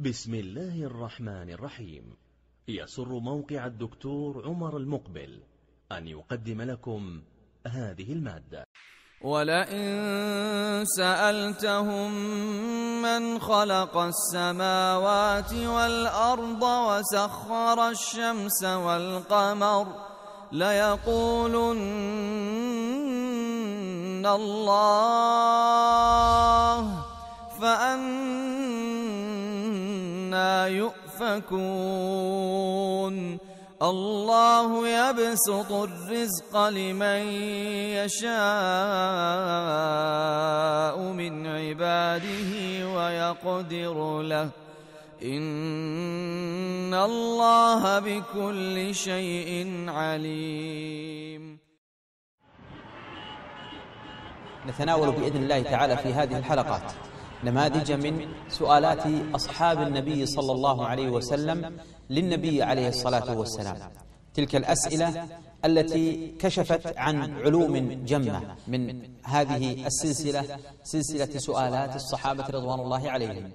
بسم الله الرحمن الرحيم. يسر موقع الدكتور عمر المقبل أن يقدم لكم هذه المادة. ولئن سألتهم من خلق السماوات والأرض وسخر الشمس والقمر ليقولن الله فأنى يؤفكون. الله يبسط الرزق لمن يشاء من عباده ويقدر له إن الله بكل شيء عليم. نتناول بإذن الله تعالى في هذه الحلقات نماذج من سؤالات أصحاب النبي صلى الله عليه وسلم للنبي عليه الصلاة والسلام، تلك الأسئلة التي كشفت عن علوم جمة من هذه السلسلة، سلسلة سؤالات الصحابة رضوان الله عليهم.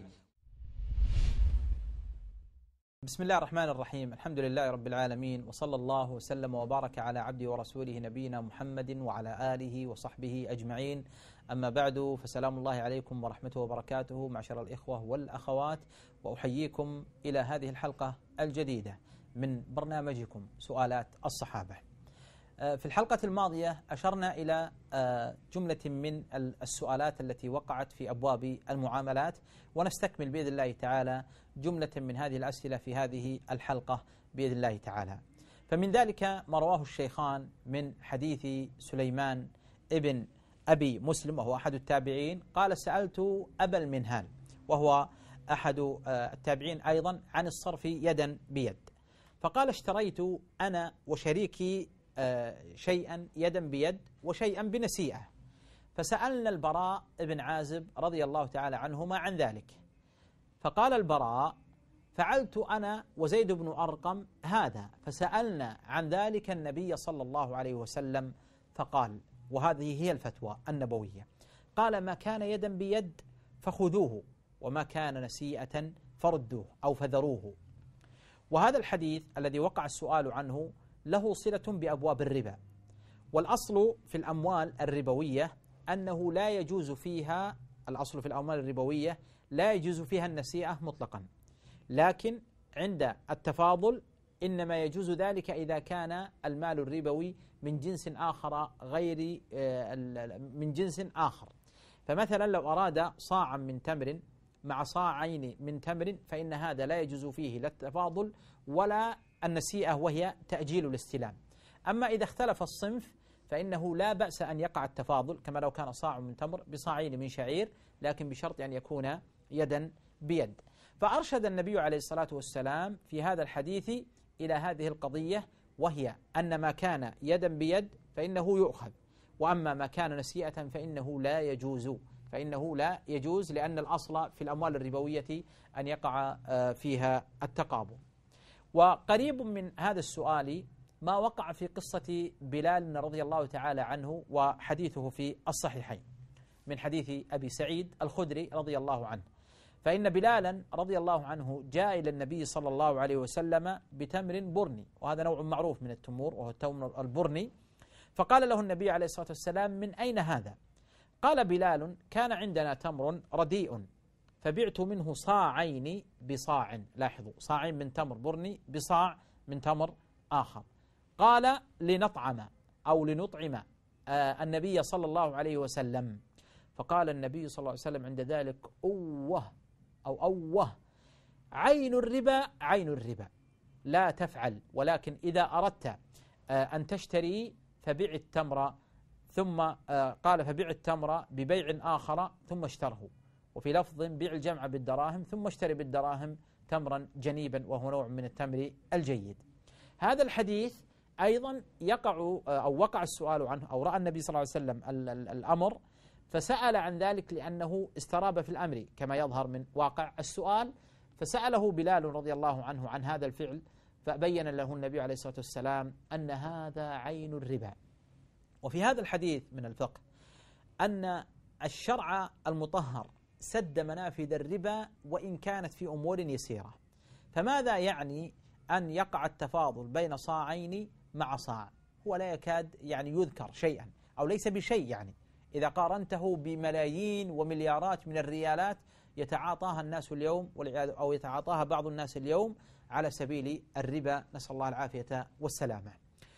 بسم الله الرحمن الرحيم، الحمد لله رب العالمين، وصلى الله وسلم وبارك على عبده ورسوله نبينا محمد وعلى آله وصحبه أجمعين. أما بعد، فسلام الله عليكم ورحمته وبركاته معشر الإخوة والأخوات، وأحييكم إلى هذه الحلقة الجديدة من برنامجكم سؤالات الصحابة. في الحلقة الماضية أشرنا إلى جملة من السؤالات التي وقعت في أبواب المعاملات، ونستكمل بإذن الله تعالى جملة من هذه الأسئلة في هذه الحلقة بإذن الله تعالى. فمن ذلك ما رواه الشيخان من حديث سليمان ابن أبي مسلم، وهو أحد التابعين، قال: سألت أبا المنهال، وهو أحد التابعين أيضا، عن الصرف يدا بيد، فقال: اشتريت أنا وشريكي شيئا يدا بيد وشيئا بنسيئة، فسألنا البراء بن عازب رضي الله تعالى عنهما عن ذلك، فقال البراء: فعلت أنا وزيد بن أرقم هذا، فسألنا عن ذلك النبي صلى الله عليه وسلم فقال، وهذه هي الفتوى النبوية، قال: ما كان يدا بيد فخذوه، وما كان نسيئة فردوه أو فذروه. وهذا الحديث الذي وقع السؤال عنه له صلة بأبواب الربا، والأصل في الأموال الربوية أنه لا يجوز فيها، الأصل في الأموال الربوية لا يجوز فيها النسيئة مطلقا، لكن عند التفاضل إنما يجوز ذلك إذا كان المال الربوي من جنس آخر غير من جنس آخر. فمثلا لو أراد صاعا من تمر مع صاعين من تمر، فإن هذا لا يجوز فيه لا التفاضل ولا النسيئة، وهي تأجيل الاستلام. أما إذا اختلف الصنف فإنه لا بأس أن يقع التفاضل، كما لو كان صاع من تمر بصاعين من شعير، لكن بشرط أن يكون يدا بيد. فأرشد النبي عليه الصلاة والسلام في هذا الحديث إلى هذه القضية، وهي أن ما كان يدا بيد فإنه يؤخذ، وأما ما كان نسيئة فإنه لا يجوز، لأن الأصل في الأموال الربوية أن يقع فيها التقابض. وقريب من هذا السؤال ما وقع في قصة بلال رضي الله تعالى عنه، وحديثه في الصحيحين من حديث أبي سعيد الخدري رضي الله عنه، فإن بلالا رضي الله عنه جاء إلى النبي صلى الله عليه وسلم بتمر برني، وهذا نوع معروف من التمور وهو التمر البرني، فقال له النبي عليه الصلاة والسلام: من أين هذا؟ قال بلال: كان عندنا تمر رديء فبعت منه صاعين بصاع، لاحظوا، صاعين من تمر برني بصاع من تمر آخر. قال: لنطعم أو لنطعم النبي صلى الله عليه وسلم. فقال النبي صلى الله عليه وسلم عند ذلك: أوه عين الربا لا تفعل، ولكن إذا أردت أن تشتري فبيع التمر، ثم قال: فبيع التمر ببيع آخر ثم اشتره، وفي لفظ: بيع الجمع بالدراهم ثم اشتري بالدراهم تمرا جنيبا، وهو نوع من التمر الجيد. هذا الحديث أيضا وقع السؤال عنه، أو رأى النبي صلى الله عليه وسلم الأمر فسأل عن ذلك، لأنه استراب في الأمر كما يظهر من واقع السؤال، فسأله بلال رضي الله عنه عن هذا الفعل، فبين له النبي عليه الصلاة والسلام أن هذا عين الربا. وفي هذا الحديث من الفقه أن الشرع المطهر سد منافذ الربا وإن كانت في أمور يسيرة. فماذا يعني أن يقع التفاضل بين صاعين مع صاع؟ هو لا يكاد يعني يذكر شيئا أو ليس بشيء، يعني إذا قارنته بملايين ومليارات من الريالات يتعاطاها الناس اليوم أو يتعاطاها بعض الناس اليوم على سبيل الربا، نسأل الله العافية والسلامة.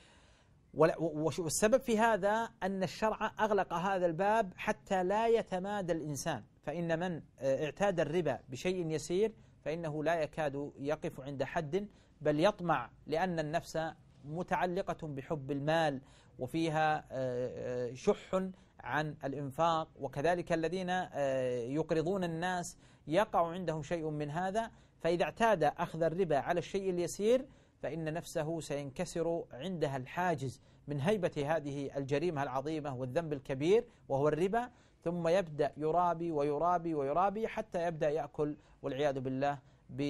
والسبب في هذا أن الشرع أغلق هذا الباب حتى لا يتمادى الإنسان، فإن من اعتاد الربا بشيء يسير فإنه لا يكاد يقف عند حد، بل يطمع، لأن النفس متعلقة بحب المال وفيها شح عن الإنفاق، وكذلك الذين يقرضون الناس يقع عندهم شيء من هذا. فإذا اعتاد أخذ الربا على الشيء اليسير فإن نفسه سينكسر عندها الحاجز من هيبة هذه الجريمة العظيمة والذنب الكبير وهو الربا، ثم يبدأ يرابي ويرابي ويرابي حتى يبدأ يأكل والعياذ بالله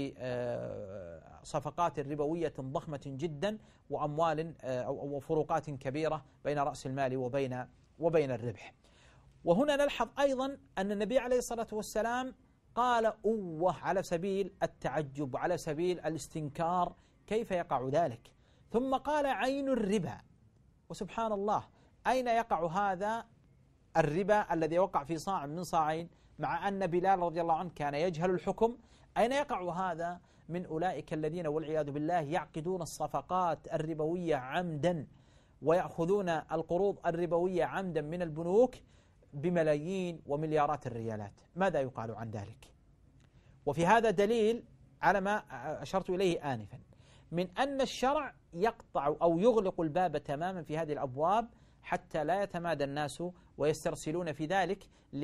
بصفقات ربوية ضخمة جدا وأموال أو فروقات كبيرة بين رأس المال وبين الربح. وهنا نلحظ أيضا أن النبي عليه الصلاة والسلام قال أوه على سبيل التعجب وعلى سبيل الاستنكار، كيف يقع ذلك؟ ثم قال عين الربا. وسبحان الله، أين يقع هذا الربا الذي وقع في صاع من صاعين، مع أن بلال رضي الله عنه كان يجهل الحكم؟ أين يقع هذا من أولئك الذين والعياذ بالله يعقدون الصفقات الربوية عمدا ويأخذون القروض الربوية عمدا من البنوك بملايين ومليارات الريالات؟ ماذا يقال عن ذلك؟ وفي هذا دليل على ما أشرت إليه آنفا من أن الشرع يقطع أو يغلق الباب تماما في هذه الأبواب حتى لا يتمادى الناس ويسترسلون في ذلك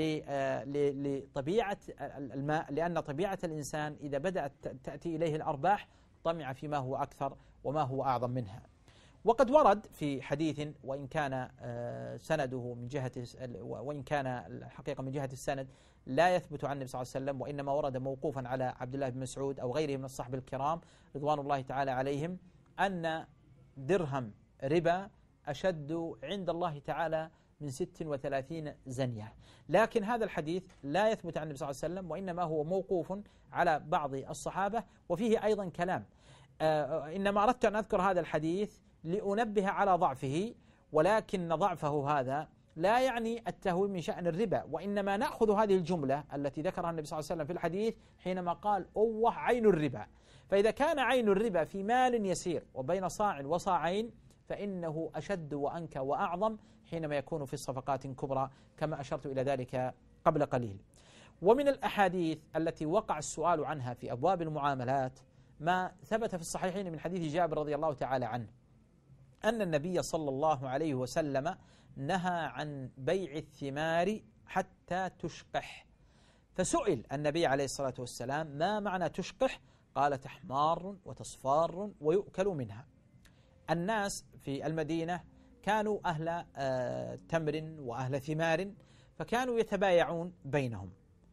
لطبيعة الماء، لأن طبيعة الإنسان إذا بدأت تأتي إليه الأرباح طمع فيما هو أكثر وما هو أعظم منها. وقد ورد في حديث وإن كان سنده من جهة وإن كان الحقيقة من جهة السند لا يثبت عن النبي صلى الله عليه وسلم، وإنما ورد موقوفا على عبد الله بن مسعود أو غيره من الصحابة الكرام رضوان الله تعالى عليهم، أن درهم ربا أشد عند الله تعالى من 36 زنية. لكن هذا الحديث لا يثبت عن النبي صلى الله عليه وسلم، وإنما هو موقوف على بعض الصحابة وفيه أيضا كلام. إنما أردت أن أذكر هذا الحديث لأنبه على ضعفه، ولكن ضعفه هذا لا يعني التهويل من شأن الربا، وإنما نأخذ هذه الجملة التي ذكرها النبي صلى الله عليه وسلم في الحديث حينما قال أوه عين الربا. فإذا كان عين الربا في مال يسير وبين صاع وصاعين فإنه أشد وأنكى وأعظم حينما يكون في الصفقات كبرى كما أشرت إلى ذلك قبل قليل. ومن الأحاديث التي وقع السؤال عنها في أبواب المعاملات ما ثبت في الصحيحين من حديث جابر رضي الله تعالى عنه أن النبي صلى الله عليه وسلم نهى عن بيع الثمار حتى تشقح. فسئل النبي عليه الصلاة والسلام ما معنى تشقح؟ قال تحمار وتصفار ويؤكل منها. الناس في المدينة كانوا أهل تمر وأهل ثمار، فكانوا يتبايعون بينهم،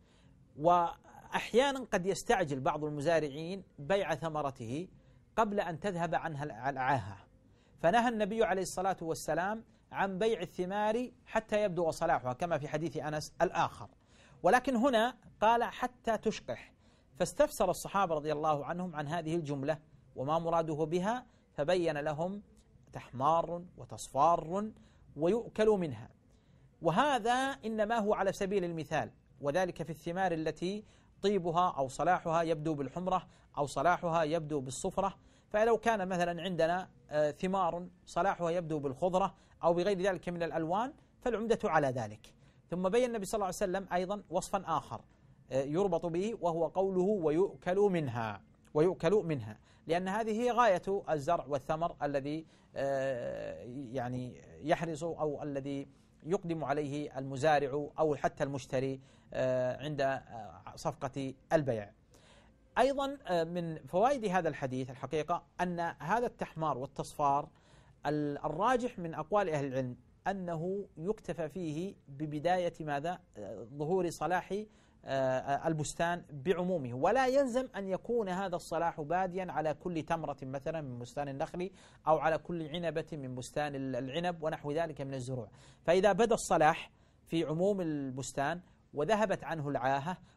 وأحيانا قد يستعجل بعض المزارعين بيع ثمرته قبل أن تذهب عنها العاهة، فنهى النبي عليه الصلاة والسلام عن بيع الثمار حتى يبدو صلاحها كما في حديث أنس الآخر. ولكن هنا قال حتى تشقح، فاستفسر الصحابة رضي الله عنهم عن هذه الجملة وما مراده بها، فبين لهم تحمار وتصفار ويؤكل منها. وهذا إنما هو على سبيل المثال، وذلك في الثمار التي طيبها أو صلاحها يبدو بالحمرة أو صلاحها يبدو بالصفرة. فلو كان مثلا عندنا ثمار صلاحها يبدو بالخضرة أو بغير ذلك من الألوان فالعمدة على ذلك. ثم بين النبي صلى الله عليه وسلم أيضا وصفا آخر يربط به وهو قوله ويؤكل منها، لأن هذه هي غاية الزرع والثمر الذي يعني يحرص أو الذي يقدم عليه المزارع أو حتى المشتري عند صفقة البيع. أيضا من فوائد هذا الحديث الحقيقة أن هذا التحمار والتصفار الراجح من أقوال أهل العلم أنه يكتفى فيه ببداية ماذا؟ ظهور صلاح البستان بعمومه، ولا يلزم أن يكون هذا الصلاح باديا على كل تمرة مثلا من بستان النخل أو على كل عنبة من بستان العنب ونحو ذلك من الزروع. فإذا بدا الصلاح في عموم البستان وذهبت عنه العاهة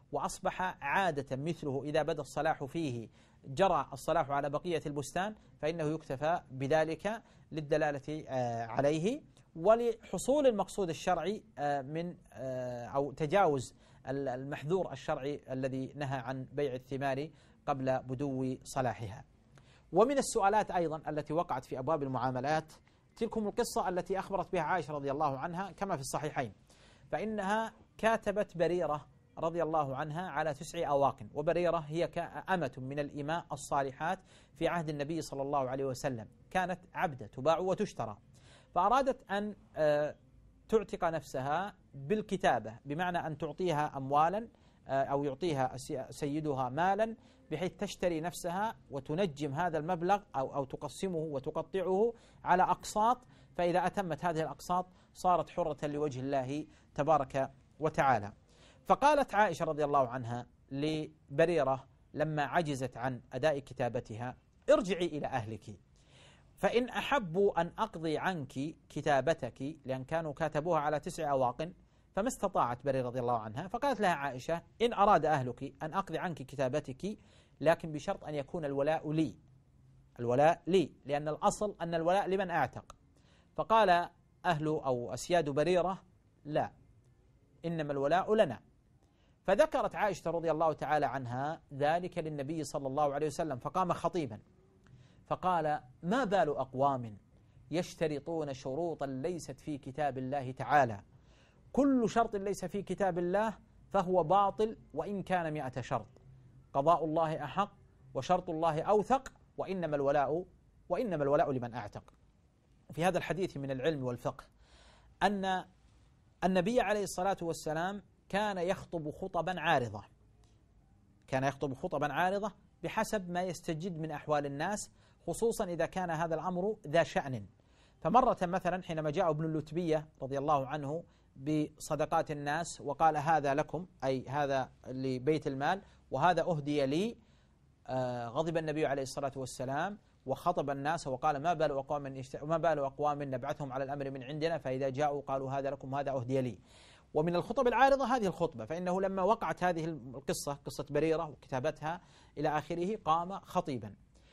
وأصبح عادة مثله إذا بدا الصلاح فيه جرى الصلاح على بقية البستان، فإنه يكتفى بذلك للدلالة عليه ولحصول المقصود الشرعي من أو تجاوز المحذور الشرعي الذي نهى عن بيع الثمار قبل بدو صلاحها. ومن السؤالات أيضا التي وقعت في أبواب المعاملات تلكم القصة التي أخبرت بها عائشة رضي الله عنها كما في الصحيحين، فإنها كاتبت بريرة رضي الله عنها على 9 أواق، وبريرة هي أمة من الإماء الصالحات في عهد النبي صلى الله عليه وسلم، كانت عبدة تباع وتشترى، فأرادت أن تعتق نفسها بالكتابة، بمعنى أن تعطيها أموالا أو يعطيها سيدها مالا بحيث تشتري نفسها وتنجم هذا المبلغ أو تقسمه وتقطعه على أقساط، فإذا أتمت هذه الأقساط صارت حرة لوجه الله تبارك وتعالى. فقالت عائشة رضي الله عنها لبريرة لما عجزت عن أداء كتابتها: ارجعي إلى أهلك، فإن أحبوا أن أقضي عنك كتابتك، لأن كانوا كاتبوها على 9 أواق، فما استطاعت بريرة رضي الله عنها، فقالت لها عائشة: إن أراد أهلك أن أقضي عنك كتابتك، لكن بشرط أن يكون الولاء لي، الولاء لي، لأن الأصل أن الولاء لمن أعتق. فقال أهل أو أسياد بريرة: لا، إنما الولاء لنا. فذكرت عائشة رضي الله تعالى عنها ذلك للنبي صلى الله عليه وسلم، فقام خطيبا فقال: ما بال أقوام يشترطون شروطا ليست في كتاب الله تعالى، كل شرط ليس في كتاب الله فهو باطل وإن كان 100 شرط، قضاء الله أحق وشرط الله أوثق، وإنما الولاء لمن أعتق. في هذا الحديث من العلم والفقه أن النبي عليه الصلاة والسلام كان يخطب خطبا عارضة بحسب ما يستجد من أحوال الناس، خصوصا إذا كان هذا الأمر ذا شأن. فمرة مثلا حينما جاء ابن اللتبية رضي الله عنه بصدقات الناس وقال: هذا لكم، أي هذا لبيت المال وهذا أهدي لي، غضب النبي عليه الصلاة والسلام وخطب الناس وقال: ما بال أقوام نبعثهم على الأمر من عندنا، فإذا جاءوا قالوا هذا لكم هذا أهدي لي. ومن الخطب العارضة هذه الخطبة، فإنه لما وقعت هذه القصة، قصة بريرة وكتابتها إلى آخره، قام خطيبا.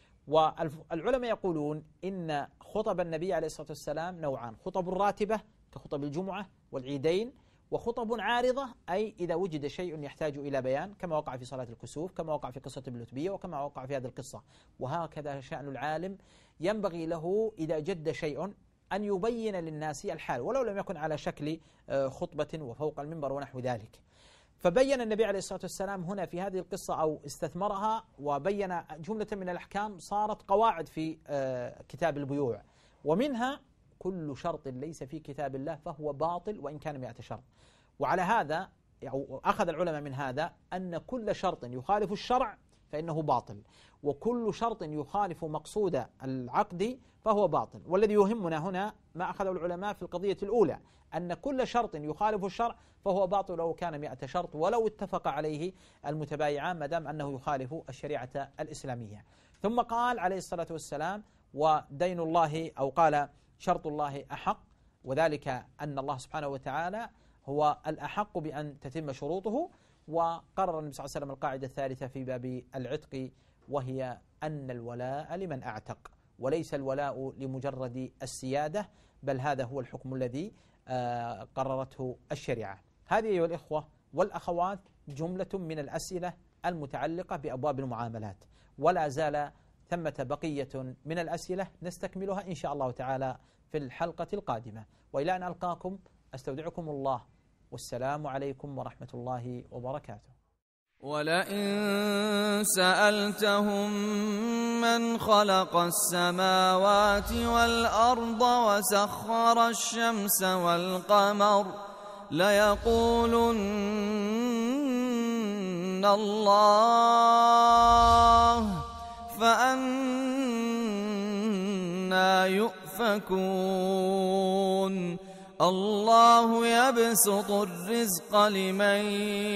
والعلماء يقولون إن خطب النبي عليه الصلاة والسلام نوعان: خطب راتبة كخطب الجمعة والعيدين، وخطب عارضة أي إذا وجد شيء يحتاج إلى بيان، كما وقع في صلاة الكسوف، كما وقع في قصة ابن اللتبية، وكما وقع في هذه القصة. وهكذا شأن العالم، ينبغي له إذا جد شيء أن يبين للناس الحال ولو لم يكن على شكل خطبة وفوق المنبر ونحو ذلك. فبين النبي عليه الصلاة والسلام هنا في هذه القصة أو استثمرها وبين جملة من الأحكام صارت قواعد في كتاب البيوع، ومنها: كل شرط ليس في كتاب الله فهو باطل وإن كان 100 شرط. وعلى هذا أخذ العلماء من هذا أن كل شرط يخالف الشرع فإنه باطل، وكل شرط يخالف مقصود العقد فهو باطل. والذي يهمنا هنا ما أخذه العلماء في القضية الأولى، أن كل شرط يخالف الشرع فهو باطل لو كان 100 شرط ولو اتفق عليه المتبايعان، ما دام أنه يخالف الشريعة الإسلامية. ثم قال عليه الصلاة والسلام: ودين الله، أو قال: شرط الله أحق، وذلك أن الله سبحانه وتعالى هو الأحق بأن تتم شروطه. وقرر النبي صلى الله عليه وسلم القاعدة الثالثة في باب العتق، وهي أن الولاء لمن أعتق، وليس الولاء لمجرد السيادة، بل هذا هو الحكم الذي قررته الشريعة. هذه أيها الإخوة والأخوات جملة من الأسئلة المتعلقة بأبواب المعاملات، ولا زال ثمة بقية من الأسئلة نستكملها إن شاء الله تعالى في الحلقة القادمة. وإلى أن ألقاكم أستودعكم الله، والسلام عليكم ورحمة الله وبركاته. ولئن سألتهم من خلق السماوات والأرض وسخر الشمس والقمر ليقولن الله، فأنى يؤفكون. الله يبسط الرزق لمن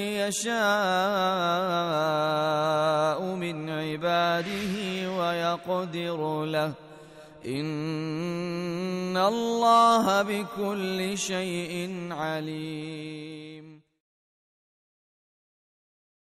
يشاء من عباده ويقدر له، إن الله بكل شيء عليم.